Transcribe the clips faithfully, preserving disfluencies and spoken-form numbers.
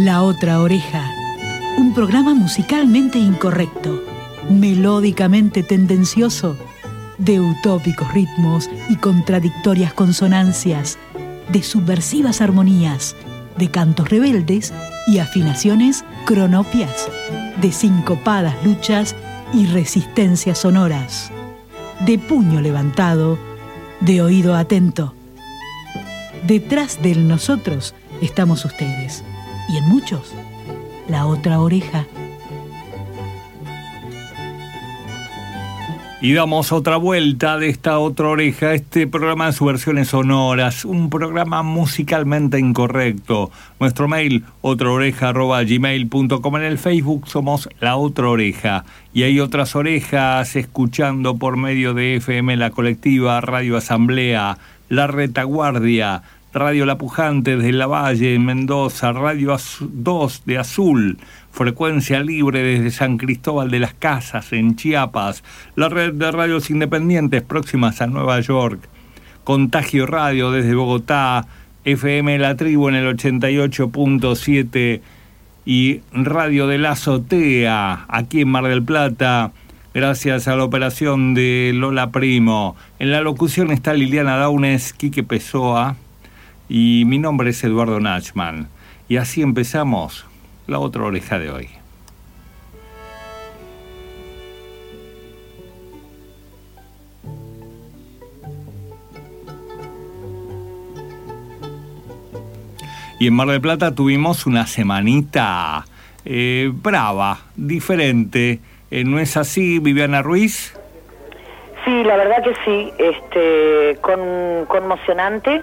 La Otra Oreja, un programa musicalmente incorrecto, melódicamente tendencioso, de utópicos ritmos y contradictorias consonancias, de subversivas armonías, de cantos rebeldes y afinaciones cronopias, de sincopadas luchas y resistencias sonoras, de puño levantado, de oído atento. Detrás del nosotros estamos ustedes, y en muchos, la otra oreja. Y damos otra vuelta de esta otra oreja, este programa en sus versiones sonoras, un programa musicalmente incorrecto. Nuestro mail, otraoreja arroba gmail punto com. En el Facebook somos La Otra Oreja. Y hay otras orejas escuchando por medio de F M La Colectiva, Radio Asamblea, La Retaguardia, Radio La Pujante desde La Valle, en Mendoza, Radio dos de Azul, Frecuencia Libre desde San Cristóbal de las Casas, en Chiapas, la red de radios independientes próximas a Nueva York, Contagio Radio desde Bogotá, F M La Tribu en el ochenta y ocho punto siete y Radio de la Azotea, aquí en Mar del Plata, gracias a la operación de Lola Primo. En la locución está Liliana Daunes, Quique Pessoa, y mi nombre es Eduardo Nachman. Y así empezamos La Otra Oreja de hoy. Y en Mar del Plata tuvimos una semanita eh, brava, diferente. Eh, ¿No es así, Viviana Ruiz? Sí, la verdad que sí, este, con, conmocionante.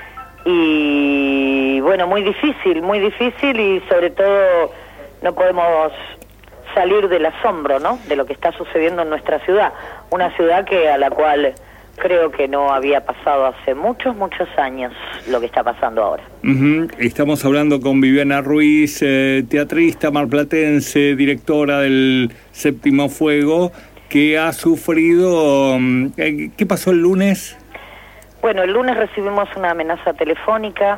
Y bueno, muy difícil, muy difícil y sobre todo no podemos salir del asombro, ¿no?, de lo que está sucediendo en nuestra ciudad, una ciudad que a la cual creo que no había pasado hace muchos, muchos años lo que está pasando ahora. Uh-huh. Estamos hablando con Viviana Ruiz, eh, teatrista marplatense, directora del Séptimo Fuego, que ha sufrido... Eh, ¿qué pasó el lunes? Bueno, el lunes recibimos una amenaza telefónica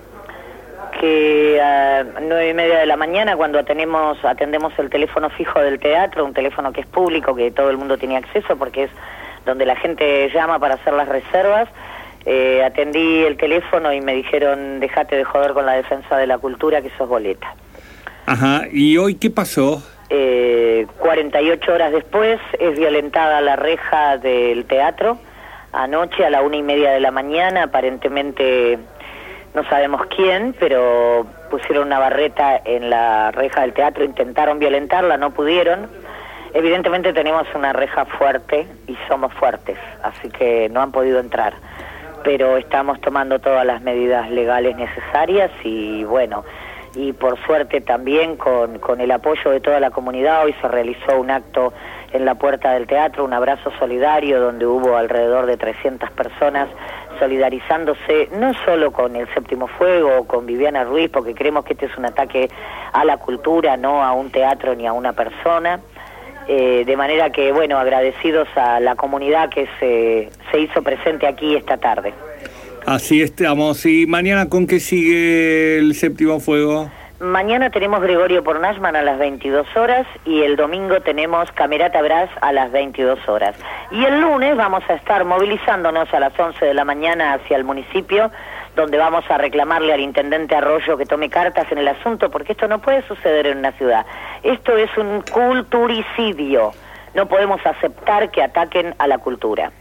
que a nueve y media de la mañana, cuando atendemos, atendemos el teléfono fijo del teatro, un teléfono que es público, que todo el mundo tiene acceso porque es donde la gente llama para hacer las reservas, eh, atendí el teléfono y me dijeron, dejate de joder con la defensa de la cultura, que sos boleta. Ajá, ¿y hoy qué pasó? Eh, cuarenta y ocho horas después es violentada la reja del teatro. Anoche a la una y media de la mañana, aparentemente no sabemos quién, pero pusieron una barreta en la reja del teatro, intentaron violentarla, no pudieron. Evidentemente tenemos una reja fuerte y somos fuertes, así que no han podido entrar. Pero estamos tomando todas las medidas legales necesarias y bueno, y por suerte también con, con el apoyo de toda la comunidad, hoy se realizó un acto en la puerta del teatro, un abrazo solidario donde hubo alrededor de trescientas personas solidarizándose no solo con el Séptimo Fuego o con Viviana Ruiz, porque creemos que este es un ataque a la cultura, no a un teatro ni a una persona, eh, de manera que, bueno, agradecidos a la comunidad que se, se hizo presente aquí esta tarde. Así estamos. ¿Y mañana con qué sigue el Séptimo Fuego? Mañana tenemos Gregorio por Nachman a las veintidós horas y el domingo tenemos Camerata Brás a las veintidós horas. Y el lunes vamos a estar movilizándonos a las once de la mañana hacia el municipio, donde vamos a reclamarle al intendente Arroyo que tome cartas en el asunto, porque esto no puede suceder en una ciudad. Esto es un culturicidio. No podemos aceptar que ataquen a la cultura.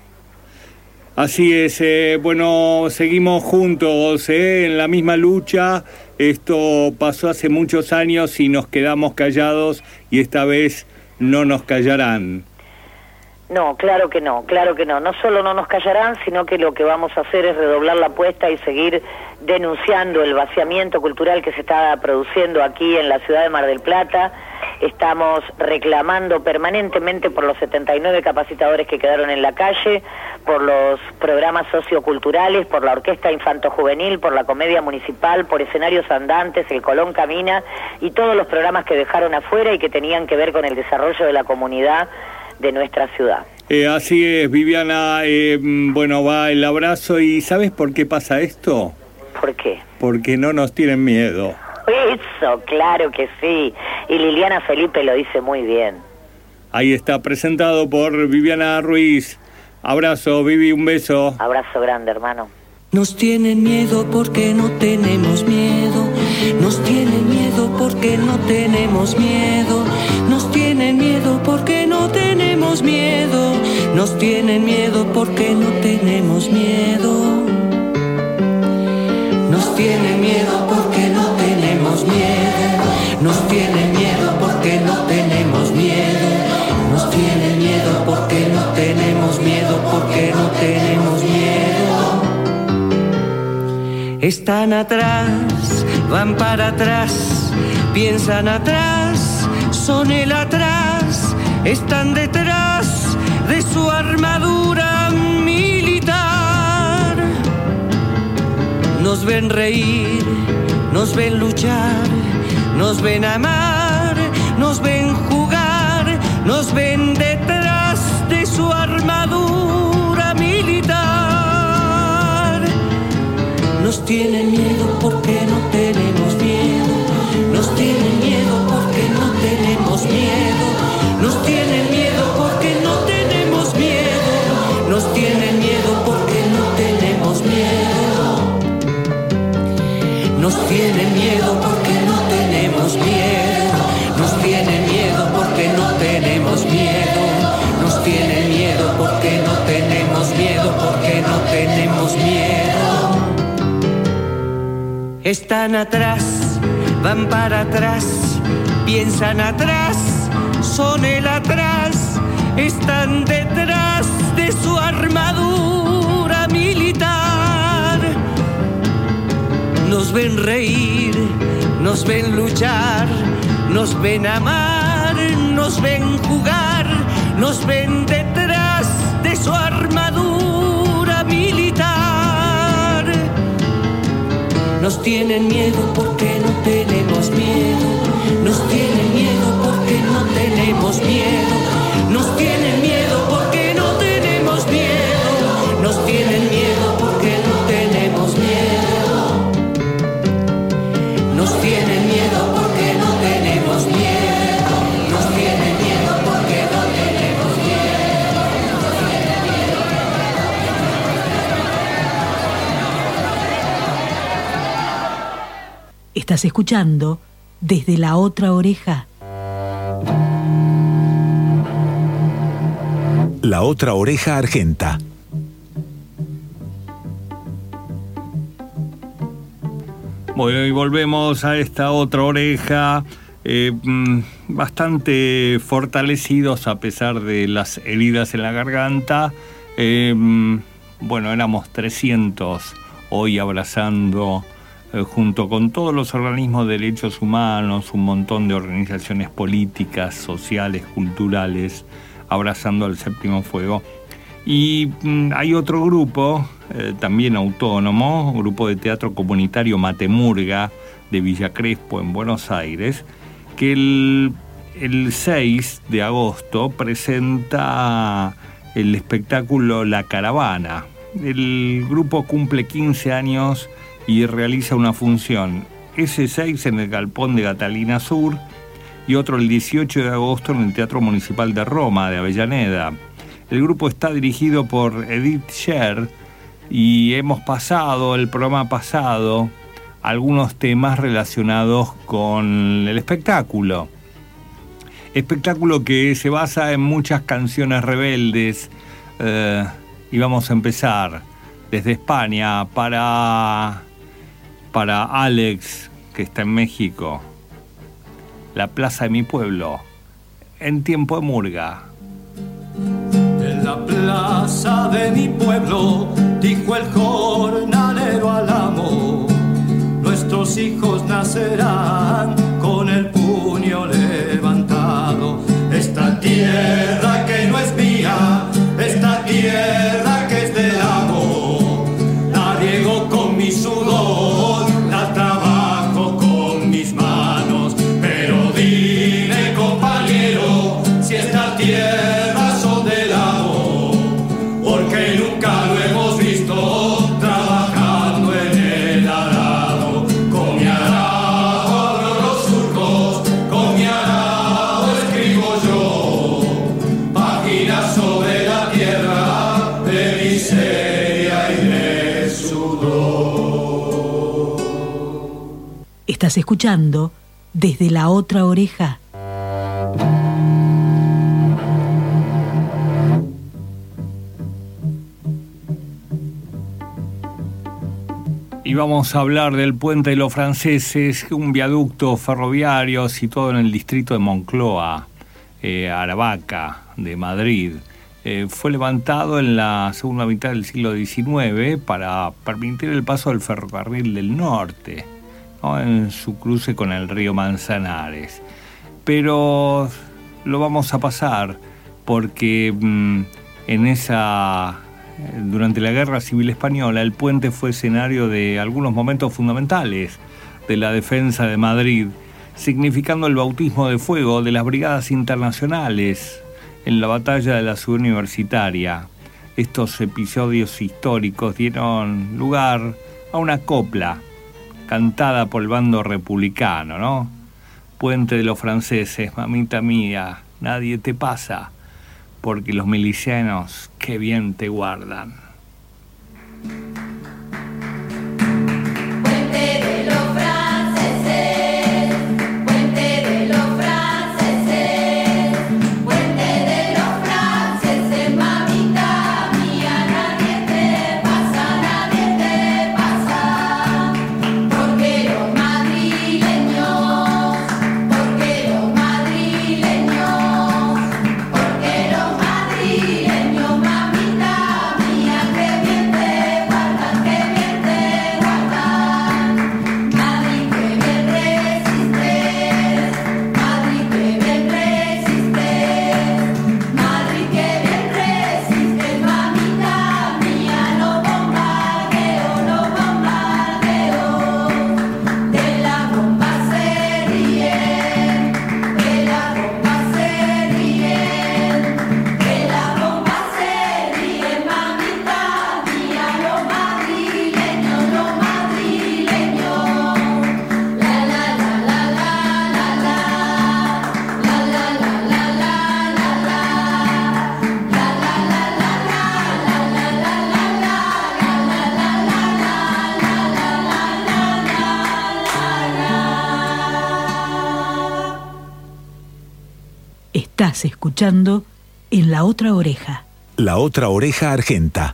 Así es, eh, bueno, seguimos juntos eh, en la misma lucha. Esto pasó hace muchos años y nos quedamos callados y esta vez no nos callarán. No, claro que no, claro que no. No solo no nos callarán, sino que lo que vamos a hacer es redoblar la apuesta y seguir denunciando el vaciamiento cultural que se está produciendo aquí en la ciudad de Mar del Plata. Estamos reclamando permanentemente por los setenta y nueve capacitadores que quedaron en la calle, por los programas socioculturales, por la orquesta infanto-juvenil, por la comedia municipal, por escenarios andantes, el Colón Camina y todos los programas que dejaron afuera y que tenían que ver con el desarrollo de la comunidad de nuestra ciudad. Eh, así es, Viviana, eh, bueno, va el abrazo. ¿Y sabes por qué pasa esto? ¿Por qué? Porque no nos tienen miedo. eso, claro que sí. Y Liliana Felipe lo dice muy bien. Ahí está, presentado por Viviana Ruiz. Abrazo, Vivi, un beso. Abrazo grande, hermano. Nos tienen miedo porque no tenemos miedo. Nos tienen miedo porque no tenemos miedo. Nos tienen miedo porque no tenemos miedo. Nos tienen miedo porque no tenemos miedo. Nos tienen miedo porque no tenemos miedo. Nos tienen miedo porque no tenemos miedo. Nos tienen miedo porque no tenemos miedo, porque no tenemos miedo. Están atrás, van para atrás, piensan atrás, son el atrás, están detrás de su armadura militar. Nos ven reír, nos ven luchar, nos ven amar, nos ven jugar, nos ven detrás de su armadura militar. Nos tienen miedo porque no tenemos miedo. Nos tienen miedo porque no tenemos miedo. Nos tienen miedo porque no tenemos miedo. Nos tienen miedo porque no tenemos miedo. Nos tienen miedo porque no tenemos miedo. Nos tienen miedo porque no tenemos miedo. Nos tienen miedo porque no tenemos miedo, porque no tenemos miedo. Están atrás, van para atrás, piensan atrás, son el atrás, están detrás de su armadura militar. Nos ven reír, nos ven luchar, nos ven amar, nos ven jugar, nos ven detrás de su armadura militar. Nos tienen miedo porque no tenemos miedo. Nos tienen miedo porque no tenemos miedo. Nos tienen miedo porque no tenemos miedo. Nos tienen miedo porque no tenemos miedo. Nos tienen miedo porque no tenemos miedo. Nos tienen miedo porque no tenemos miedo. Estás escuchando Desde la Otra Oreja. La Otra Oreja Argenta. Bueno, y volvemos a esta otra oreja, eh, bastante fortalecidos a pesar de las heridas en la garganta. Eh, bueno, éramos trescientos hoy abrazando, eh, junto con todos los organismos de derechos humanos, un montón de organizaciones políticas, sociales, culturales, abrazando al Séptimo Fuego. Y mm, hay otro grupo, eh, también autónomo, un grupo de teatro comunitario Matemurga de Villa Crespo en Buenos Aires, que el, el seis de agosto presenta el espectáculo La Caravana. El grupo cumple quince años y realiza una función ese seis en el Galpón de Catalina Sur y otro el dieciocho de agosto en el Teatro Municipal de Roma, de Avellaneda. El grupo está dirigido por Edith Sher y hemos pasado, el programa pasado, algunos temas relacionados con el espectáculo. Espectáculo que se basa en muchas canciones rebeldes. Eh, y vamos a empezar desde España para, para Alex, que está en México. La plaza de mi pueblo, en tiempo de murga. En la plaza de mi pueblo, dijo el jornalero al amo, nuestros hijos nacerán con el puño levantado. Esta tierra que no es mía, esta tierra que es del amo, la riego con mi sudor, la trabajo con mis manos. Pero dime, compañero, si esta tierra son del amo, porque nunca lo hemos visto trabajando en el arado. Con mi arado Estás escuchando Desde la Otra Oreja. Y vamos a hablar del Puente de los Franceses, un viaducto ferroviario situado en el distrito de Moncloa, eh, Aravaca, de Madrid. Eh, fue levantado en la segunda mitad del siglo diecinueve para permitir el paso del ferrocarril del norte, ¿no?, en su cruce con el río Manzanares. Pero lo vamos a pasar porque mmm, en esa... Durante la Guerra Civil Española, el puente fue escenario de algunos momentos fundamentales de la defensa de Madrid, significando el bautismo de fuego de las brigadas internacionales en la batalla de la Ciudad Universitaria. Estos episodios históricos dieron lugar a una copla cantada por el bando republicano, ¿no? Puente de los Franceses, mamita mía, nadie te pasa, porque los milicianos qué bien te guardan. Estás escuchando En la Otra Oreja. La Otra Oreja Argenta.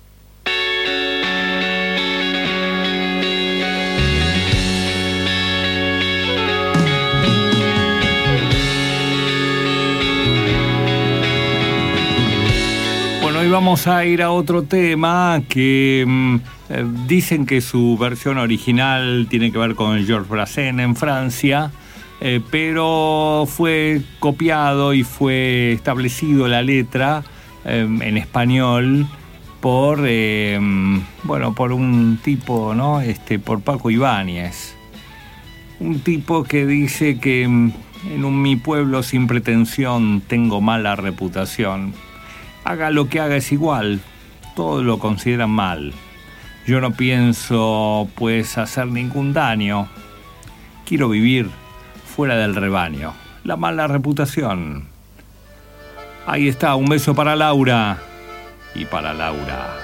Bueno, hoy vamos a ir a otro tema que mm, eh, dicen que su versión original tiene que ver con Georges Brassens en Francia. Eh, pero fue copiado y fue establecido la letra eh, en español por eh, bueno por un tipo, ¿no? Este, por Paco Ibáñez, un tipo que dice que en un mi pueblo sin pretensión tengo mala reputación. Haga lo que haga es igual, todos lo consideran mal. Yo no pienso pues hacer ningún daño. Quiero vivir fuera del rebaño. La mala reputación. Ahí está, un beso para Laura y para Laura.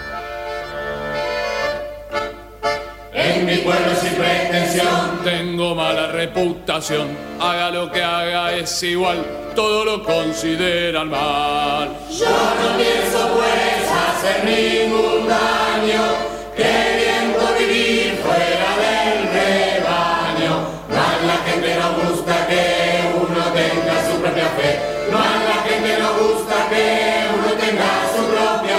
En mi pueblo sin pretensión tengo mala reputación. Haga lo que haga es igual, todo lo consideran mal. Yo no pienso pues hacer ningún daño, queriendo vivir fuera del rebaño. No a la gente no gusta que uno tenga su propia fe. No a la gente no gusta que uno tenga su propia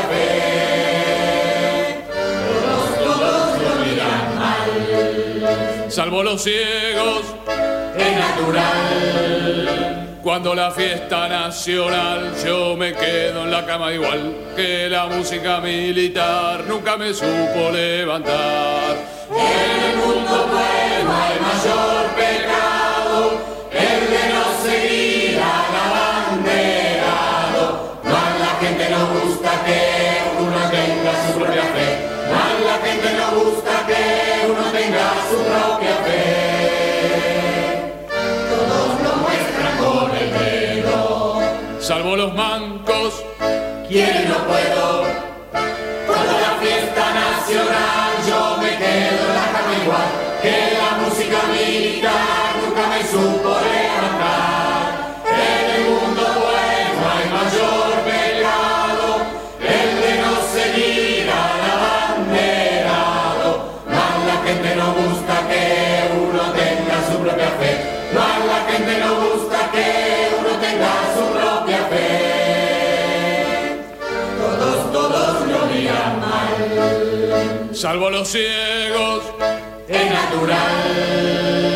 fe. Todos, todos lo miran mal, salvo los ciegos, es natural. Cuando la fiesta nacional yo me quedo en la cama igual que la música militar nunca me supo levantar. En el mundo bueno hay mayor pecado, el de no seguir al abanderado. No a la gente no gusta que uno tenga su propia fe. No a la gente no gusta que uno tenga su propia fe. Salvo los mancos, ¿quién no puedo? Cuando la fiesta nacional yo me quedo en la cama igual que la música política militar nunca me supo levantar. En el mundo bueno hay mayor pecado, el de no seguir al abanderado. Más la gente no gusta que uno tenga su propia fe, más la gente no gusta que uno tenga su propia fe. Todos, todos lo miran mal, salvo los ciegos, es natural.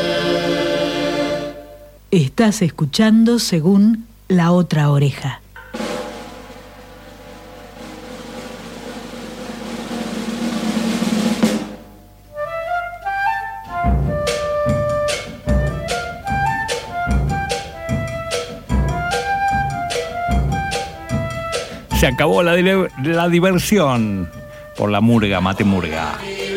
Estás escuchando según La Otra Oreja. Se acabó la, la diversión por la murga, mate murga.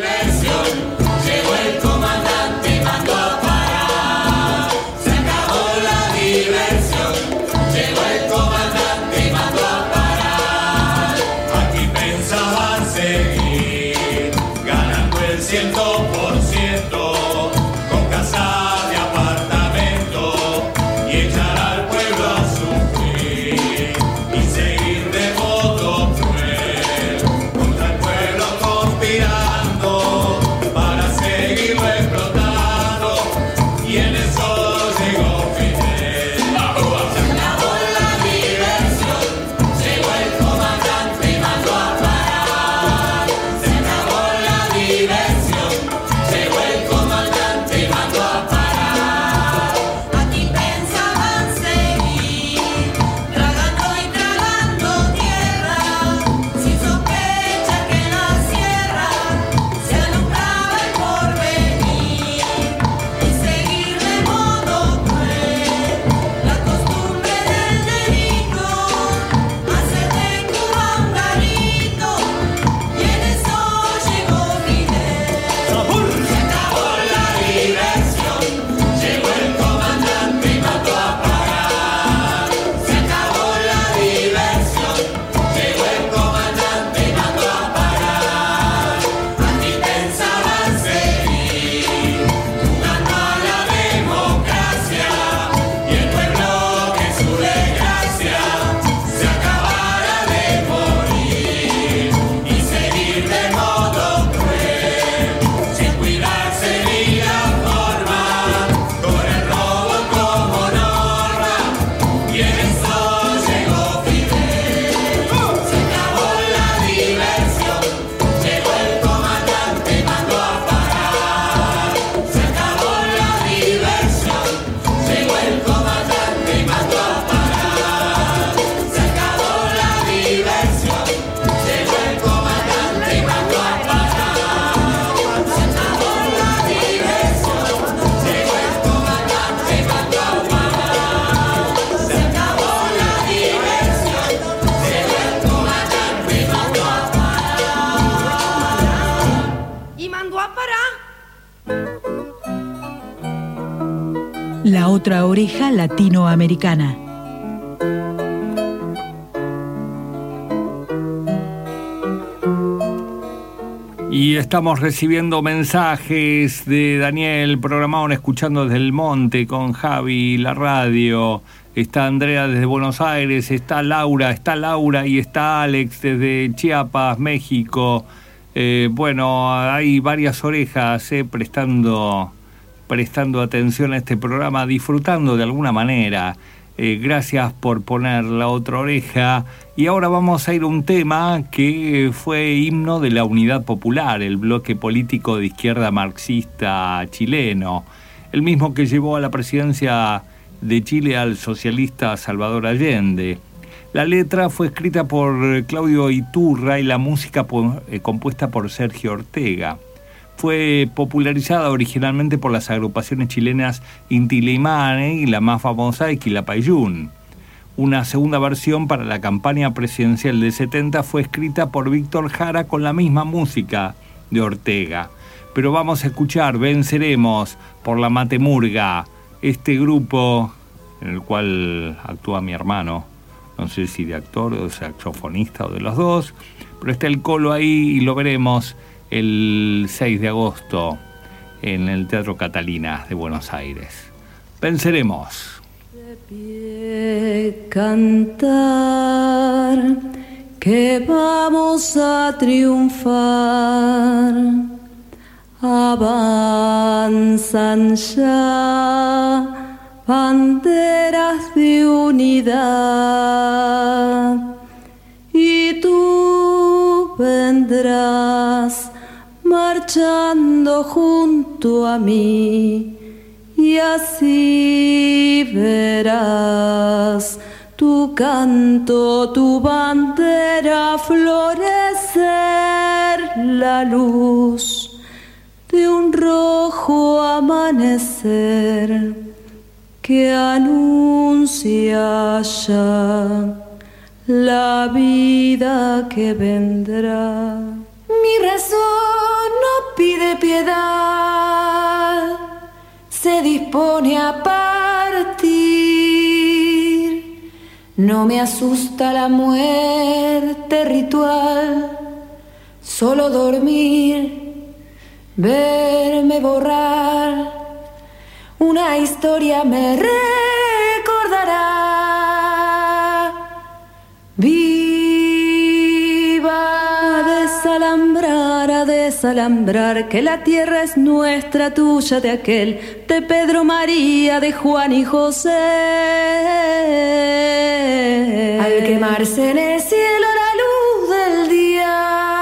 Llegó el comandante y mandó a parar. Se acabó la diversión. Llegó el comandante y mandó a parar. Aquí pensaban seguir ganando el ciento por ciento con casas de apartamento y echar al pueblo a sufrir y seguir de modo cruel contra el pueblo conspirando para seguirlo explotando, y en eso llegó Fidel. Se acabó la diversión, llegó el comandante y mandó a parar. Se acabó la diversión, llegó el comandante y mandó a parar. Aquí pensaban seguir tragando y tragando tierra, sin sospecha que en la sierra se alumbraba el porvenir, y seguir de modo cruel la costumbre del delito, hacer de Cuba un garito, y en eso llegó Fidel. Se acabó la diversión, llegó el comandante y mandó a parar. Se acabó la diversión, llegó el comandante y mandó a parar. Aquí pensaban seguir jugando a la democracia, y el pueblo que su desgracia se acabara de morir, y seguir de modo cruel, sin cuidarse ni la forma, con el robo como norma, y en eso llegó Fidel. Se acabó la diversión, llegó el comandante y mandó a parar. Se acabó la diversión, llegó el comandante y mandó a parar. Se acabó la diversión, llegó el comandante y mandó a parar. Se acabó la diversión, llegó el comandante y mandó a parar. Se acabó la diversión, llegó el comandante y mandó a parar. Y mandó a parar. La Otra Oreja Latinoamericana. Y estamos recibiendo mensajes de Daniel, programado en Escuchando desde el Monte con Javi, la radio. Está Andrea desde Buenos Aires, está Laura, está Laura y está Alex desde Chiapas, México. Eh, bueno, hay varias orejas eh, prestando, prestando atención a este programa, disfrutando de alguna manera. Eh, gracias por poner La Otra Oreja. Y ahora vamos a ir a un tema que fue himno de la Unidad Popular, el bloque político de izquierda marxista chileno, el mismo que llevó a la presidencia de Chile al socialista Salvador Allende. La letra fue escrita por Claudio Iturra y la música por, eh, compuesta por Sergio Ortega. Fue popularizada originalmente por las agrupaciones chilenas Inti Illimani y la más famosa de Quilapayún. Una segunda versión para la campaña presidencial del setenta fue escrita por Víctor Jara con la misma música de Ortega. Pero vamos a escuchar Venceremos por la Mate Murga, este grupo en el cual actúa mi hermano, no sé si de actor o de saxofonista o de los dos, pero está el Colo ahí y lo veremos el seis de agosto en el Teatro Catalina de Buenos Aires. Venceremos. De pie cantar, que vamos a triunfar. Avanzan ya banderas de unidad y tú vendrás marchando junto a mí y así verás tu canto, tu bandera florecer, la luz de un rojo amanecer que anuncia ya la vida que vendrá. Mi razón no pide piedad, se dispone a partir. No me asusta la muerte ritual, solo dormir, verme borrar, una historia me recordará. Viva a desalambrar, a desalambrar, que la tierra es nuestra, tuya, de aquel, de Pedro, María, de Juan y José. Al quemarse en el cielo la luz del día,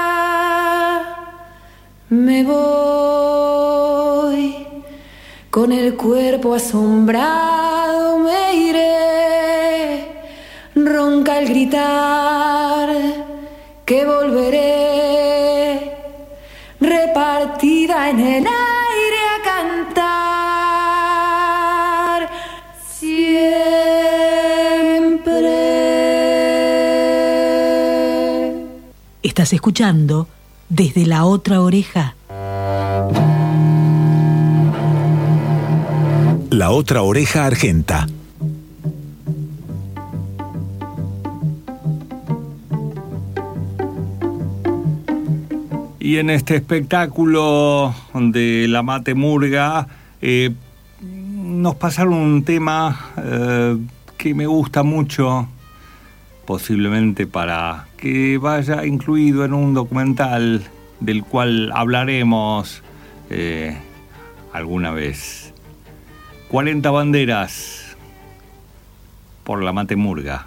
me voy, con el cuerpo asombrado me iré, ronca al gritar que volveré, repartida en el aire a cantar siempre. Estás escuchando Desde la Otra Oreja. La Otra Oreja Argenta. Y en este espectáculo de la Mate Murga eh, nos pasaron un tema eh, que me gusta mucho, posiblemente para que vaya incluido en un documental del cual hablaremos eh, alguna vez. cuarenta banderas por la Mate Murga.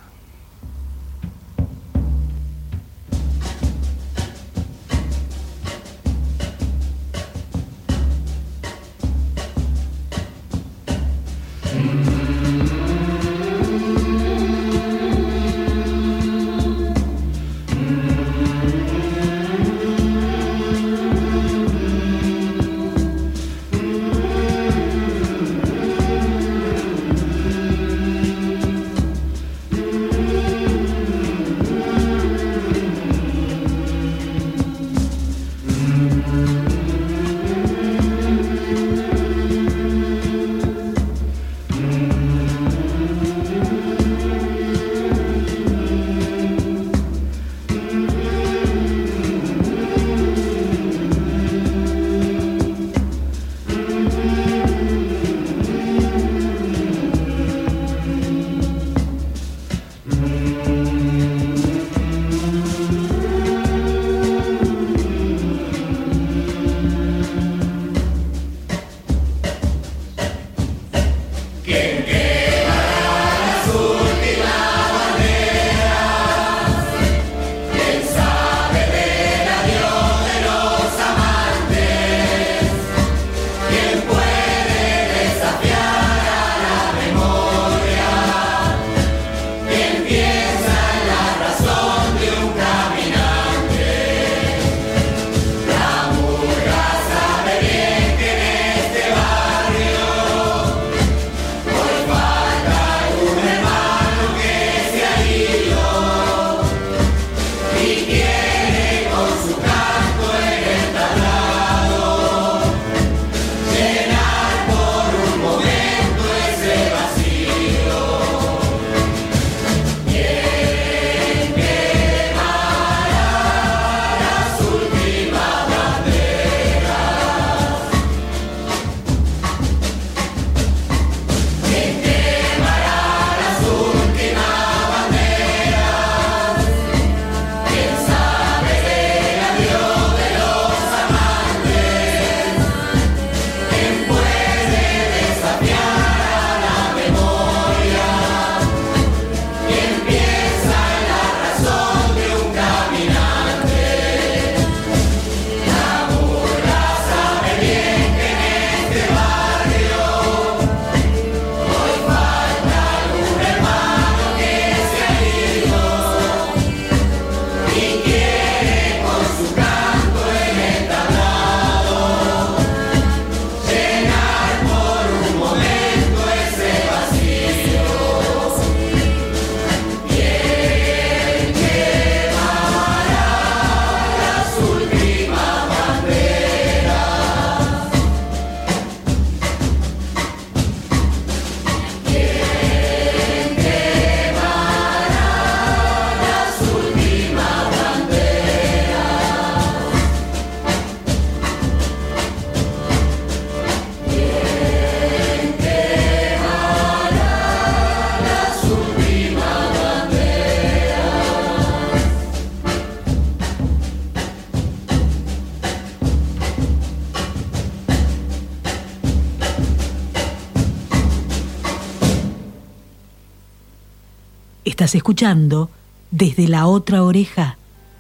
Estás escuchando Desde la Otra Oreja.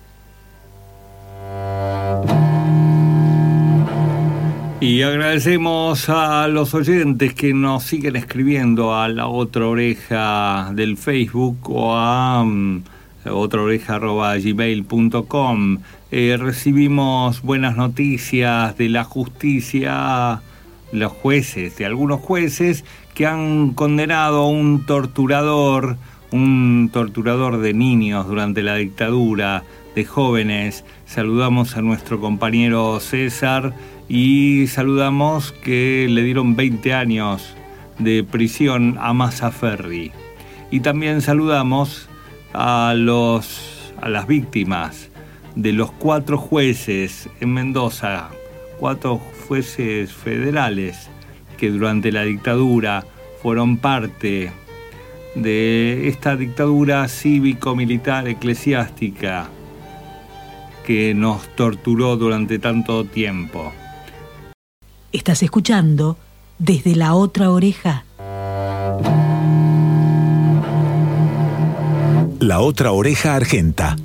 Y agradecemos a los oyentes que nos siguen escribiendo a la otra oreja del Facebook o a um, otraoreja arroba gmail punto com. Eh, recibimos buenas noticias de la justicia, los jueces, de algunos jueces que han condenado a un torturador, un torturador de niños durante la dictadura, de jóvenes. Saludamos a nuestro compañero César y saludamos que le dieron veinte años de prisión a Mazzaferri. Y también saludamos a, los, a las víctimas de los cuatro jueces en Mendoza, cuatro jueces federales que durante la dictadura fueron parte de esta dictadura cívico-militar eclesiástica que nos torturó durante tanto tiempo. Estás escuchando Desde la Otra Oreja. La Otra Oreja Argenta.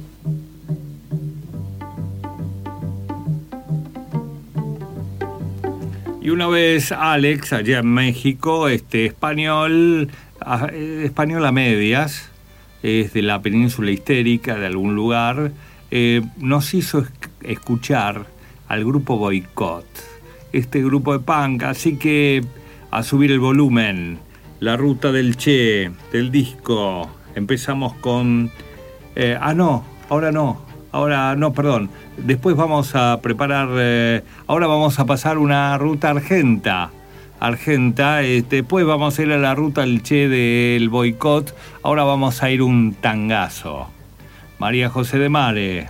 Y una vez Alex, allá en México, este español, a, español a medias, es de la península histérica, de algún lugar, eh, nos hizo escuchar al grupo Boicot, este grupo de punk, así que a subir el volumen, La Ruta del Che, del disco. Empezamos con... Eh, ah, no, ahora no, ahora no, perdón. Después vamos a preparar, eh, ahora vamos a pasar una ruta argenta, argenta, este, después vamos a ir a la Ruta del Che del Boicot, ahora vamos a ir un tangazo. María José de Mare,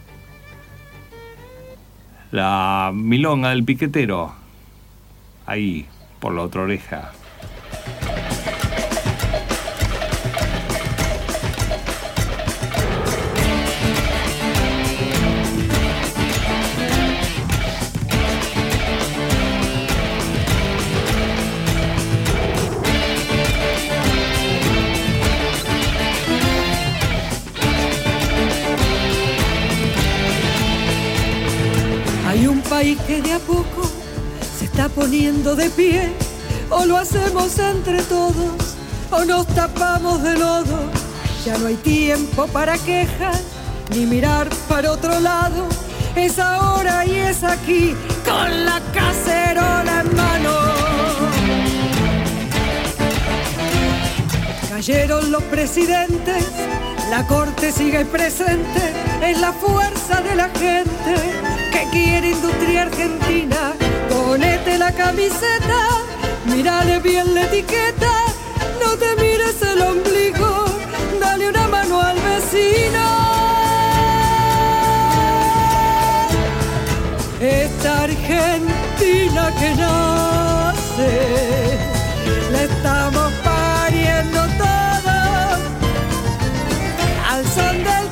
la milonga del piquetero, ahí, por la otra oreja. Hay un país que de a poco se está poniendo de pie, o lo hacemos entre todos, o nos tapamos de lodo. Ya no hay tiempo para quejas, ni mirar para otro lado. Es ahora y es aquí, con la cacerola en mano. Cayeron los presidentes, la corte sigue presente, es la fuerza de la gente que quiere industria argentina. Ponete la camiseta, mírale bien la etiqueta, no te mires el ombligo, dale una mano al vecino. Esta Argentina que nace, la estamos pariendo todos al son del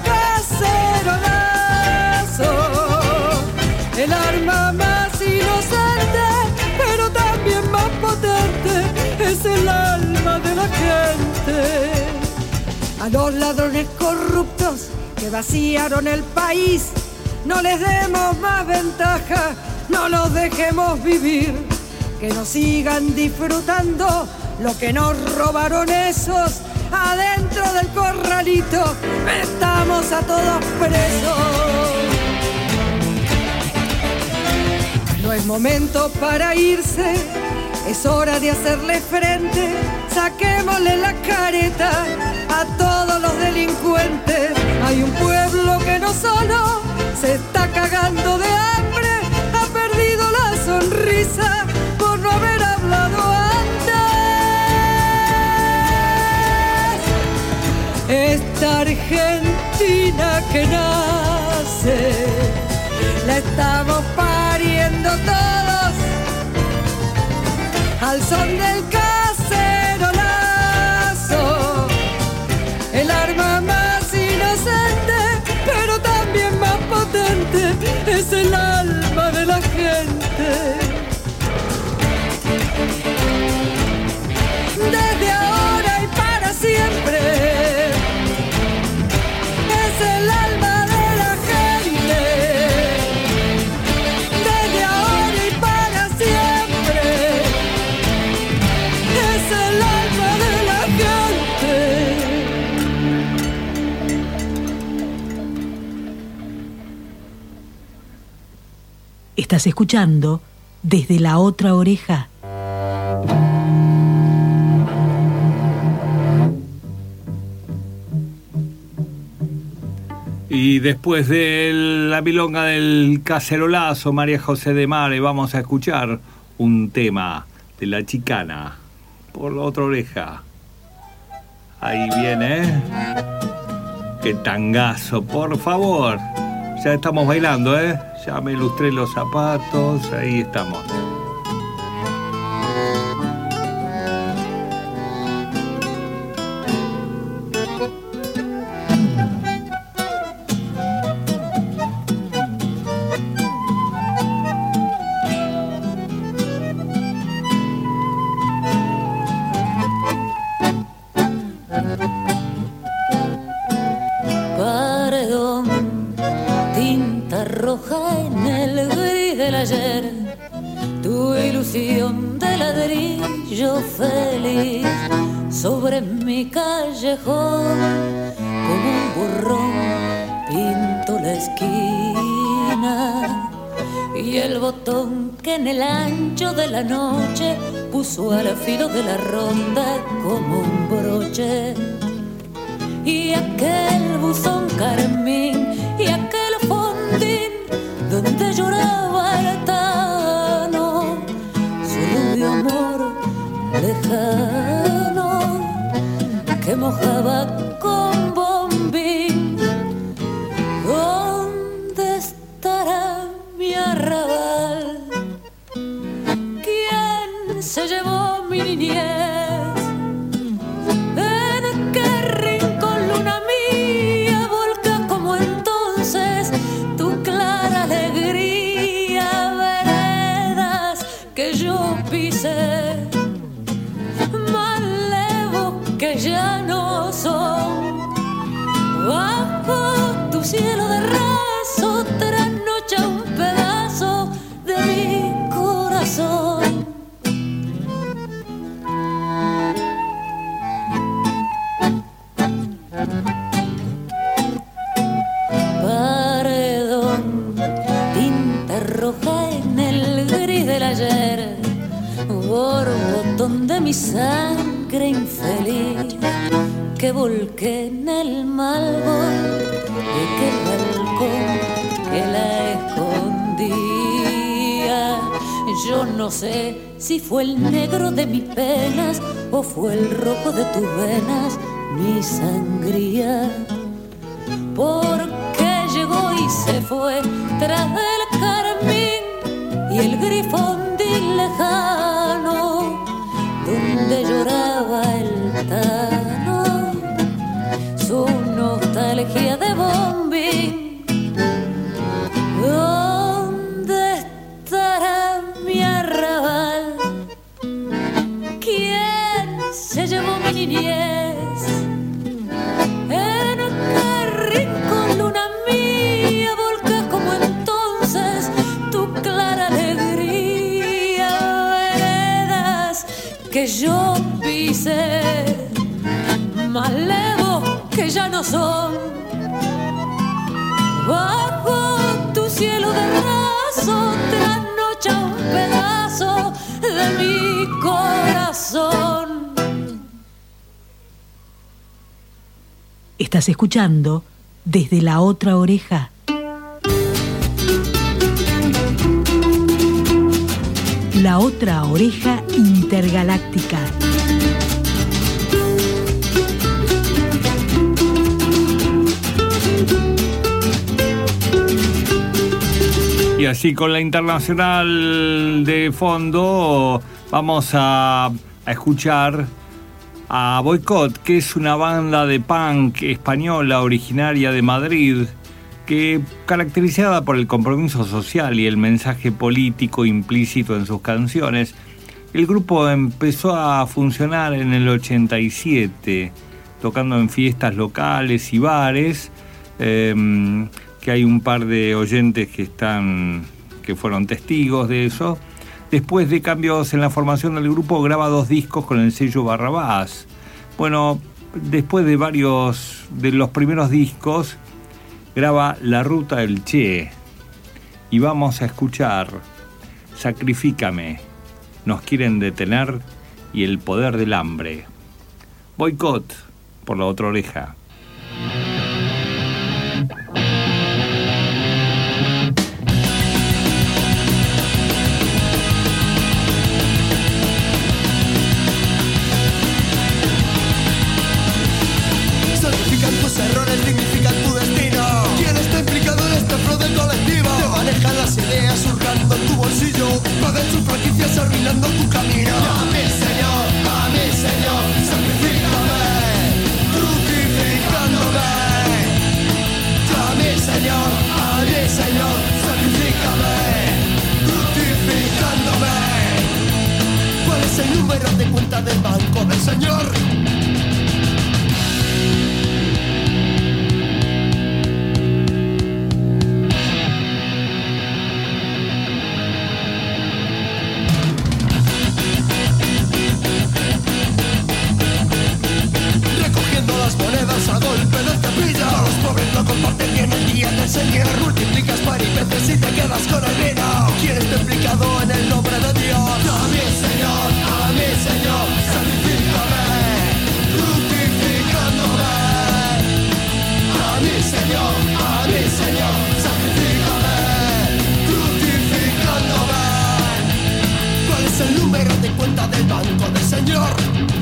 cacerolazo, el arma más inocente, pero también más potente, es el alma de la gente. A los ladrones corruptos que vaciaron el país, no les demos más ventaja, no los dejemos vivir, que nos sigan disfrutando lo que nos robaron esos adentro del corralito. Estamos a todos presos. No es momento para irse, es hora de hacerle frente. Saquémosle la careta a todos los delincuentes. Hay un pueblo que no solo se está cagando de hambre, ha perdido la sonrisa por no haber hablado antes. Esta Argentina que nace, la estamos pariendo todos al son del cacerolazo, el arma más inocente, pero también más potente, es el alma de la gente. Desde ahora y para siempre, Estás escuchando Desde la Otra Oreja. Y después de la milonga del cacerolazo, María José de Mare, vamos a escuchar un tema de La Chicana, por la otra oreja. Ahí viene, ¿eh? ¡Qué tangazo, por favor! Ya estamos bailando, ¿eh? Ya me ilustré los zapatos, ahí estamos. Sobre mi callejón, como un burrón, pinto la esquina. Y el botón que en el ancho de la noche puso al filo de la ronda como un broche. Y aquel buzón carmín y aquel fondín donde lloraba el tano, solo de amor lejano que mojaba con bombín. ¿Dónde estará mi arrabal? ¿Quién se llevó mi niñez? ¿En qué rincón, luna mía, volca como entonces tu clara alegría? Veredas que yo pisé, que ya no son, bajo tu cielo de raso trasnocha un pedazo de mi corazón. Paredón, tinta roja en el gris del ayer, borbotón de mi sangre infeliz que volqué en el malvón de aquel balcón que la escondía. Yo no sé si fue el negro de mis penas o fue el rojo de tus venas mi sangría, porque llegó y se fue tras del carmín y el grifondín lejano donde lloraba el tano, su nostalgia de bombín. ¿Dónde estará mi arrabal? ¿Quién se llevó mi niñez? ¿En qué rincón, luna mía, volcás como entonces tu clara alegría? Veredas que yo pisé, más lejos que ya no son, bajo tu cielo de raso trasnocha un pedazo de mi corazón. Estás escuchando Desde la Otra Oreja. La Otra Oreja Intergaláctica. Y así con la internacional de fondo vamos a, a escuchar a Boicot, que es una banda de punk española originaria de Madrid, que caracterizada por el compromiso social y el mensaje político implícito en sus canciones. El grupo empezó a funcionar en el ochenta y siete, tocando en fiestas locales y bares, eh, que hay un par de oyentes que están que fueron testigos de eso. Después de cambios en la formación del grupo, graba dos discos con el sello Barrabás. Bueno, después de varios de los primeros discos, graba La Ruta del Che. y vamos a escuchar Sacrifícame, Nos quieren detener y El poder del hambre. Boicot por La Otra Oreja. Sacrifican tus errores, dignifican tu destino. ¿Quién está implicado en este fraude colectivo? Te manejan las ideas surcando en tu bolsillo, pagan sus franquicias arruinando tu camino. A mi Señor, a mi Señor, sacrifícame, crucificándome. A mi Señor, a mi Señor, sacrifícame, crucificándome. ¿Cuál es el número de cuenta del banco del Señor? A golpe de cepillo, los pobres no comparten bien el día del Señor. Multiplicas paripeces y te quedas con el vino. ¿Quién está implicado en el nombre de Dios? A mi Señor, a mi Señor, sacrifícame, crucificándome. A mi Señor, a mi Señor, sacrifícame, crucificándome. ¿Cuál es el número de cuenta del banco del Señor?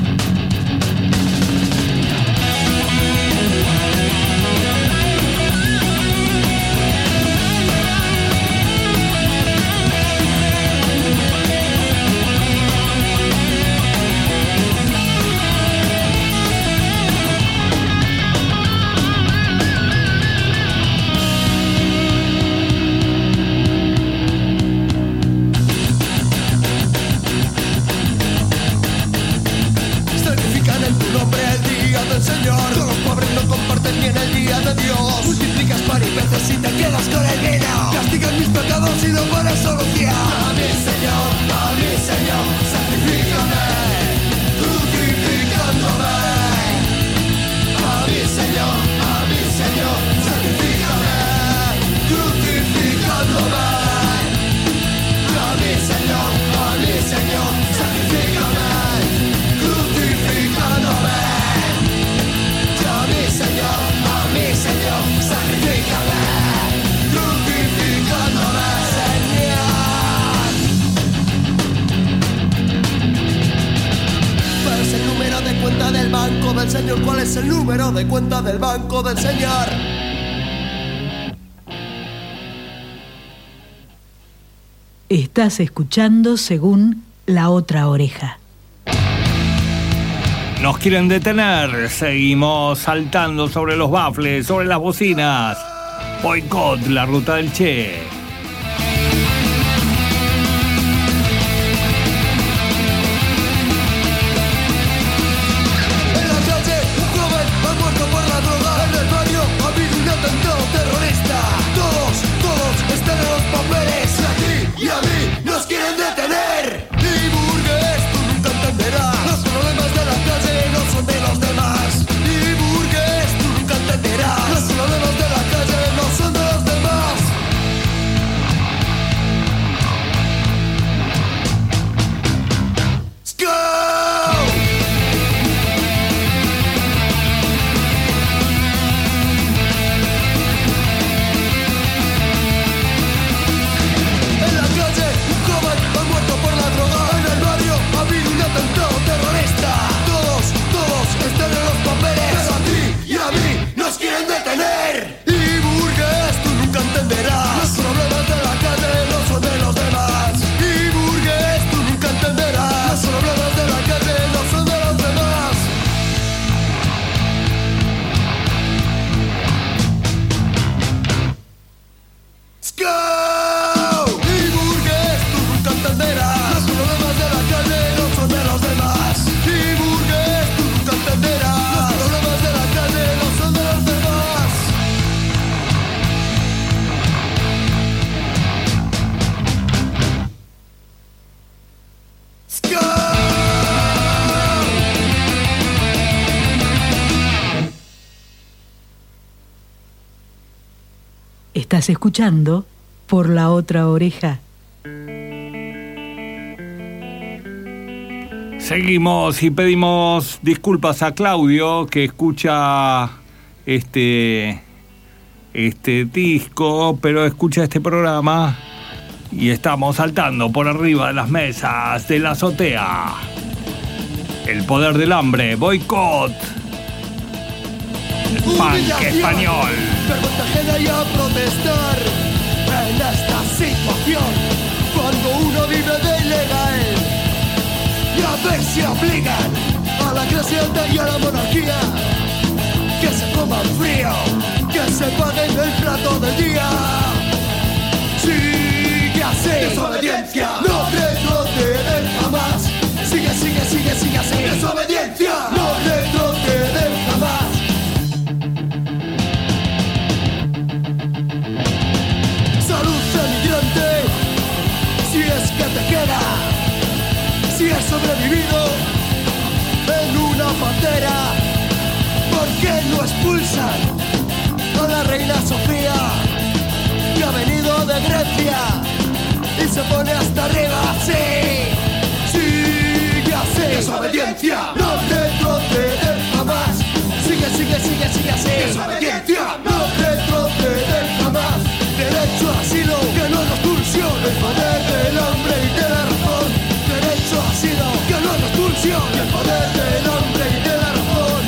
Del Señor, con los pobres no comparten bien el día de Dios. Multiplicas paripeces y te quedas con el vino. Castigas mis pecados y no pones solución. A mi Señor, a mi Señor, sacrifícame, crucificándome. A mi Señor, a mi Señor, sacrifícame, crucificándome. A mi Señor, a mi Señor, sacrifícame, crucificándome. A mi Señor, a mi Señor, sacrifícame, crucificándome, Señor. ¿Cuál es el número de cuenta del banco del Señor? ¿Cuál es el número de cuenta del banco del Señor? Estás escuchando según La Otra Oreja. Nos quieren detener, seguimos saltando sobre los bafles, sobre las bocinas. Boicot, La Ruta del Che. En la calle, un joven ha muerto por la droga. En el barrio ha habido un atentado terrorista. Todos, todos están en los papeles. Y a ti y a mí nos quieren detener. Y burgués, tú nunca entenderás. Los problemas de la calle no son de los demás. Y burgués, tú nunca entenderás. Los problemas de la calle no son de los demás. Let's go! En la calle, un joven ha muerto por la droga. En el barrio ha habido un atentado terrorista. Todos, todos están en los papeles. Pero a ti y a mí nos quieren detener. Y burgués, tú nunca entenderás. Los problemas de la calle no son de los demás. Y burgués, tú nunca entenderás. Los problemas de la calle no son de los demás. Let's go! Y burgués, tú nunca entenderás. Los problemas de la calle no son de los demás. Y burgués, tú nunca entenderás. Los problemas de la calle no son de los demás. Let's go! Estás escuchando por la otra oreja. Seguimos y pedimos disculpas a Claudio, que escucha este, este disco, pero escucha este programa y estamos saltando por arriba de las mesas de la azotea. El poder del hambre, boicot, el punk español. Vergüenza ajena y a protestar en esta situación, cuando uno vive de ilegal, y a ver si obligan a la clase alta y a la monarquía que se coman frío, que se paguen el plato del día. Sigue así, desobediencia, no retroceden jamás. Sigue, sigue, sigue, sigue así, desobediencia, no retroceden jamás. Salud emigrante, si es que te queda, si has sobrevivido en una pantera, ¿por qué no expulsan a la reina Sofía, que ha venido de Grecia y se pone hasta arriba? Sí, sigue así, desobediencia, no retroceder jamás. Sigue, sigue, sigue, sigue así, desobediencia, no retroceder jamás. Derecho al asilo, que no es la expulsión, el poder del hombre y de la razón. Derecho al asilo, que no es la expulsión, el poder del hombre y de la razón.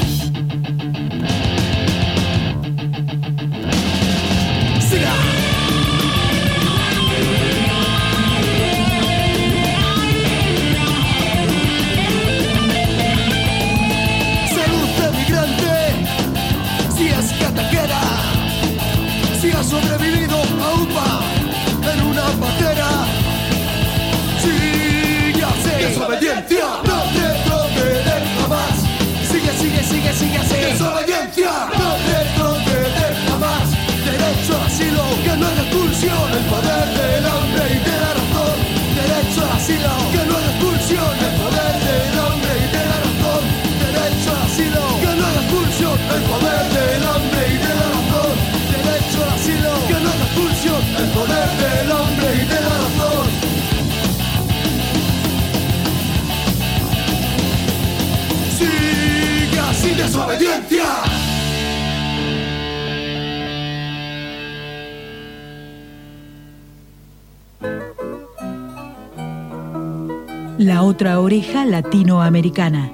Siga. Salud emigrante, si es que te queda, si has sobrevivido a U P A en una patera. Sigue así, desobediencia, no retroceder jamás. Sigue, sigue, sigue, sigue así, desobediencia, no retroceder jamás. Derecho al asilo, que no es la expulsión, el poder del hombre y de la razón. Derecho al asilo, que no es la expulsión, el poder del hombre y de la razón. Derecho al asilo, que no es la expulsión, el poder del hombre y de la razón. Derecho al asilo, que no es la expulsión, el poder del hombre y de la razón. Sigue así, desobediencia. La otra oreja latinoamericana.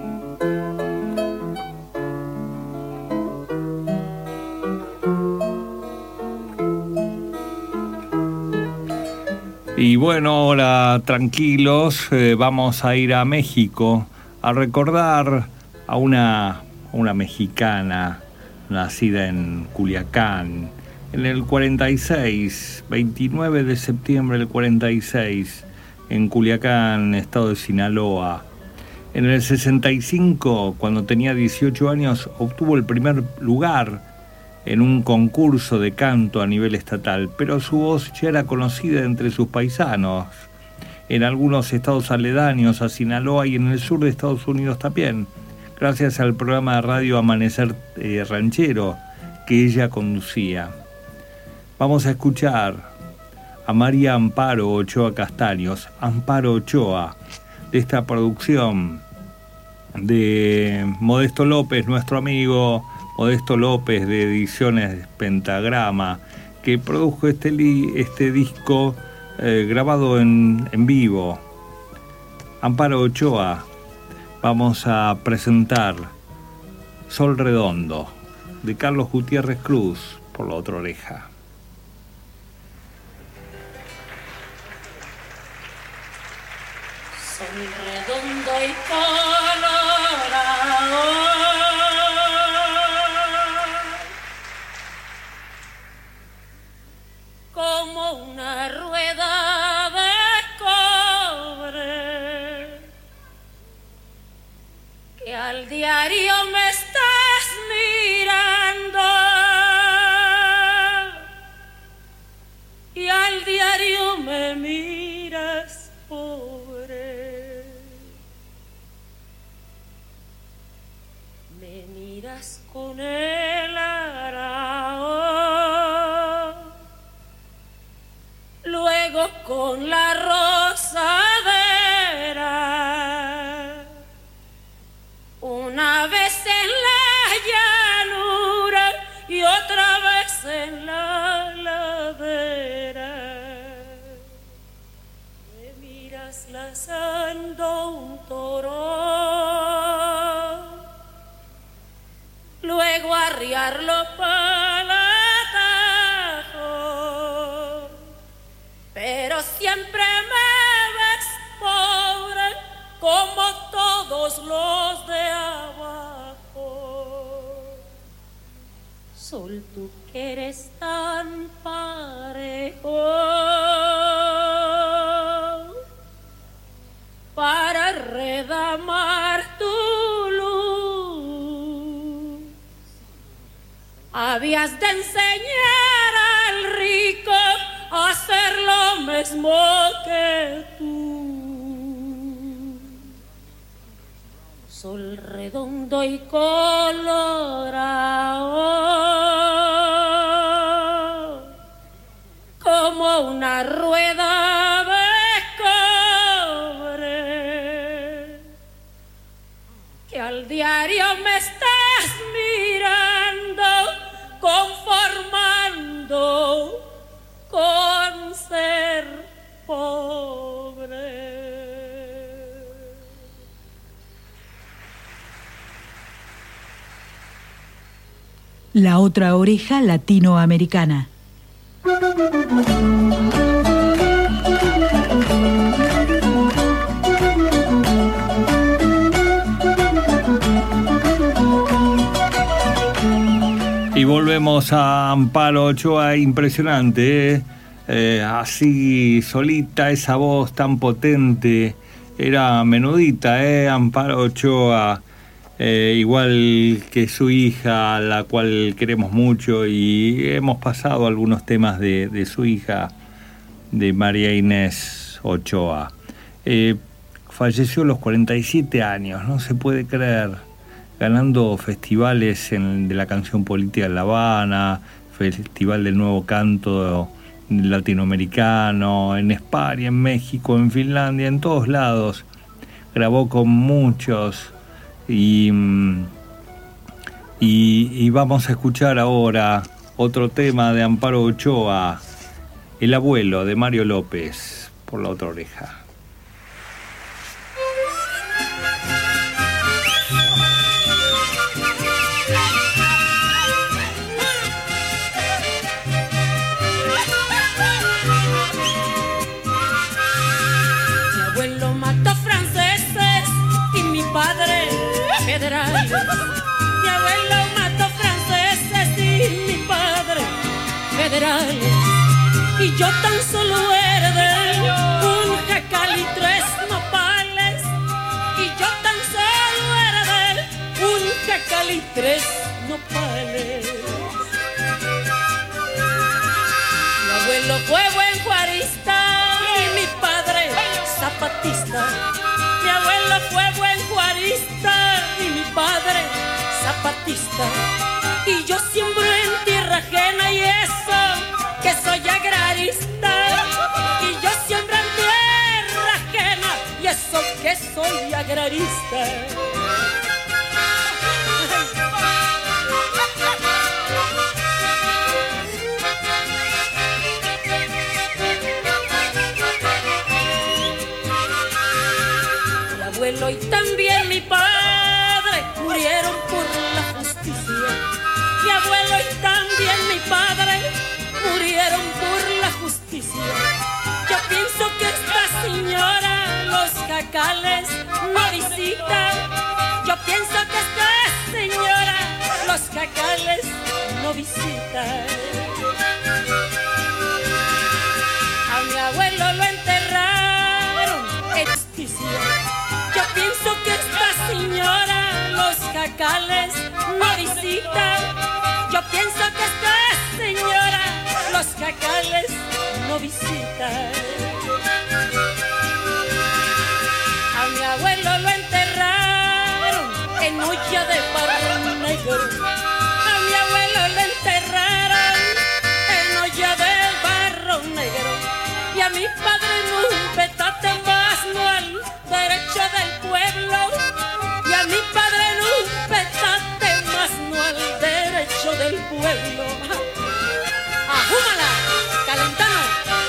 Y bueno, ahora tranquilos, eh, vamos a ir a México a recordar a una, una mexicana nacida en Culiacán en el cuarenta y seis, veintinueve de septiembre del cuarenta y seis, en Culiacán, estado de Sinaloa. En el sesenta y cinco, cuando tenía dieciocho años, obtuvo el primer lugar en un concurso de canto a nivel estatal, pero su voz ya era conocida entre sus paisanos, en algunos estados aledaños a Sinaloa y en el sur de Estados Unidos también, gracias al programa de radio Amanecer eh, Ranchero que ella conducía. Vamos a escuchar a María Amparo Ochoa Castaños, Amparo Ochoa, de esta producción de Modesto López, nuestro amigo Modesto López de Ediciones Pentagrama, que produjo este, li, este disco eh, grabado en, en vivo. Amparo Ochoa, vamos a presentar Sol Redondo, de Carlos Gutiérrez Cruz, por la otra oreja. Sol redondo y colorado, como una rueda de cobre, que al diario me estás mirando y al diario me miras, pobre. Me miras con el arao con la rosadera. Una vez en la llanura y otra vez en la ladera. Me miras lazando un toro, luego arriarlo para el atajo, pero siempre me ves pobre como todos los de abajo. Sol, tú que eres tan parejo para redamar tu luz, habías de enseñar al rico a hacer lo mismo que tú. Sol redondo y colorado como una rueda de cobre, que al diario me estás mirando, conformando con ser pobre. La otra oreja latinoamericana. Y volvemos a Amparo Ochoa, impresionante, ¿eh? Eh, así solita, esa voz tan potente, era menudita, ¿eh? Amparo Ochoa, eh, igual que su hija, a la cual queremos mucho, y hemos pasado algunos temas de, de su hija, de María Inés Ochoa. Eh, falleció a los cuarenta y siete años, no se puede creer, ganando festivales en, de la canción política en La Habana, Festival del Nuevo Canto Latinoamericano, en España, en México, en Finlandia, en todos lados. Grabó con muchos y, y, y vamos a escuchar ahora otro tema de Amparo Ochoa, El abuelo, de Mario López, por La otra oreja. Federales. Mi abuelo mató franceses y mi padre federales. Y yo tan solo heredé un jacal y tres nopales. Y yo tan solo heredé un jacal y tres nopales. Mi abuelo fue buen juarista y mi padre zapatista. Mi abuelo fue buen juarista y mi padre zapatista. Y yo siembro en tierra ajena y eso que soy agrarista. Y yo siembro en tierra ajena y eso que soy agrarista. Y también mi padre murieron por la justicia. Mi abuelo y también mi padre murieron por la justicia. Yo pienso que esta señora los jacales no visita. Yo pienso que esta señora los jacales no visita. A mi abuelo lo enterraron en justicia. Yo pienso que esta señora los jacales no visita. Yo pienso que esta señora los jacales no visita. A mi abuelo lo enterraron en olla de barro negro. A mi abuelo lo enterraron en olla de barro negro. Y a mi padre en un petate más, no al derecho del pueblo. Y a mi padre en un petate más, no al derecho del pueblo. ¡Ajúmala, Calentano!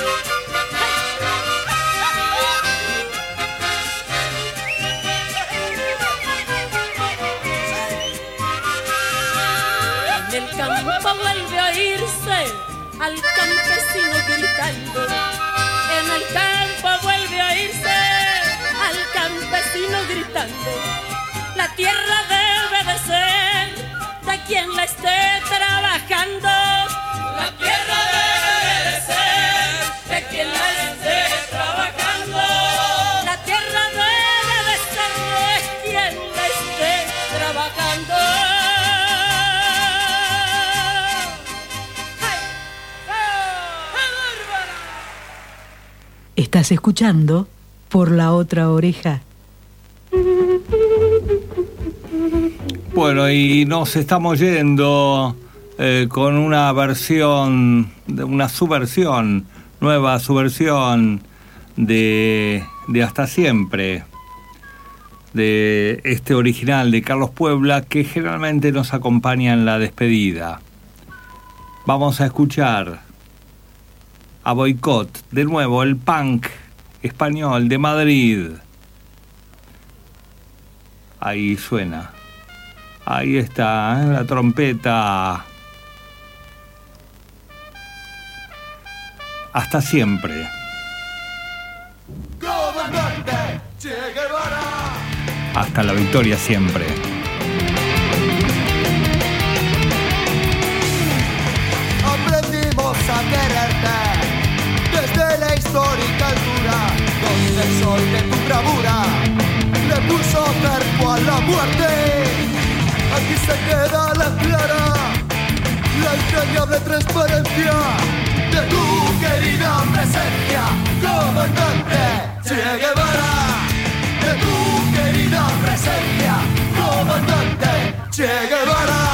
En el campo vuelve a oírse al campesino gritando. En el campo vuelve a oírse al campesino gritando. La tierra debe de ser de quien la esté trabajando. La tierra debe de ser de quien la esté trabajando. La tierra debe de ser de quien la esté trabajando. Estás escuchando Por la Otra Oreja. Bueno, y nos estamos yendo eh, con una versión, una subversión, nueva subversión de, de Hasta Siempre, de este original de Carlos Puebla, que generalmente nos acompaña en la despedida. Vamos a escuchar a Boicot, de nuevo el punk español de Madrid. Ahí suena, ahí está, ¿eh? La trompeta. Hasta siempre. Comandante Che Guevara. Hasta la victoria siempre. Aprendimos a quererte desde la histórica altura, donde el sol de tu bravura le puso cerco a la muerte. Aquí se queda la clara, la entrañable transparencia de tu querida presencia, comandante Che Guevara. De tu querida presencia, comandante Che Guevara.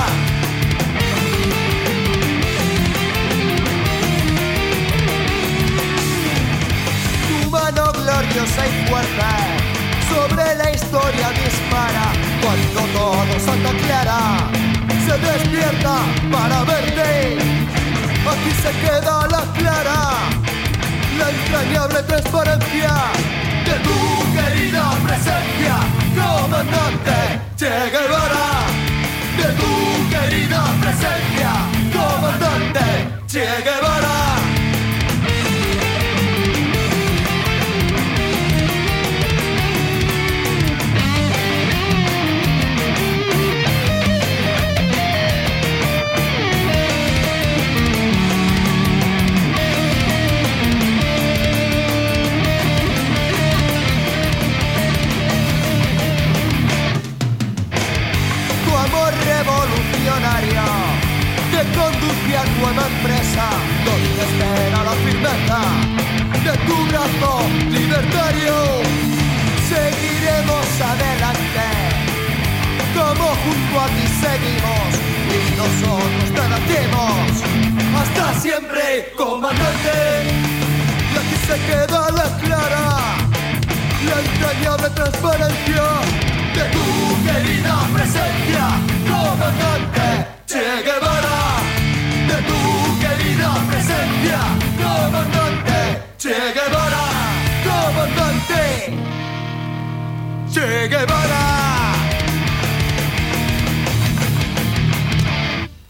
Mano gloriosa y fuerte sobre la historia dispara. Cuando todo Santa Clara se despierta para verte, aquí se queda la clara, la entrañable transparencia de tu querida presencia, comandante Che Guevara. De tu querida presencia, comandante Che Guevara. Revolucionario que conduce a nueva empresa, donde espera la firmeza de tu brazo libertario. Seguiremos adelante, como junto a ti seguimos, y nosotros te latimos. Hasta siempre, comandante. Y aquí se queda la clara, la entrañable transparencia de tu querida presencia, comandante Che Guevara. De tu querida presencia, comandante Che Guevara. Comandante Che Guevara.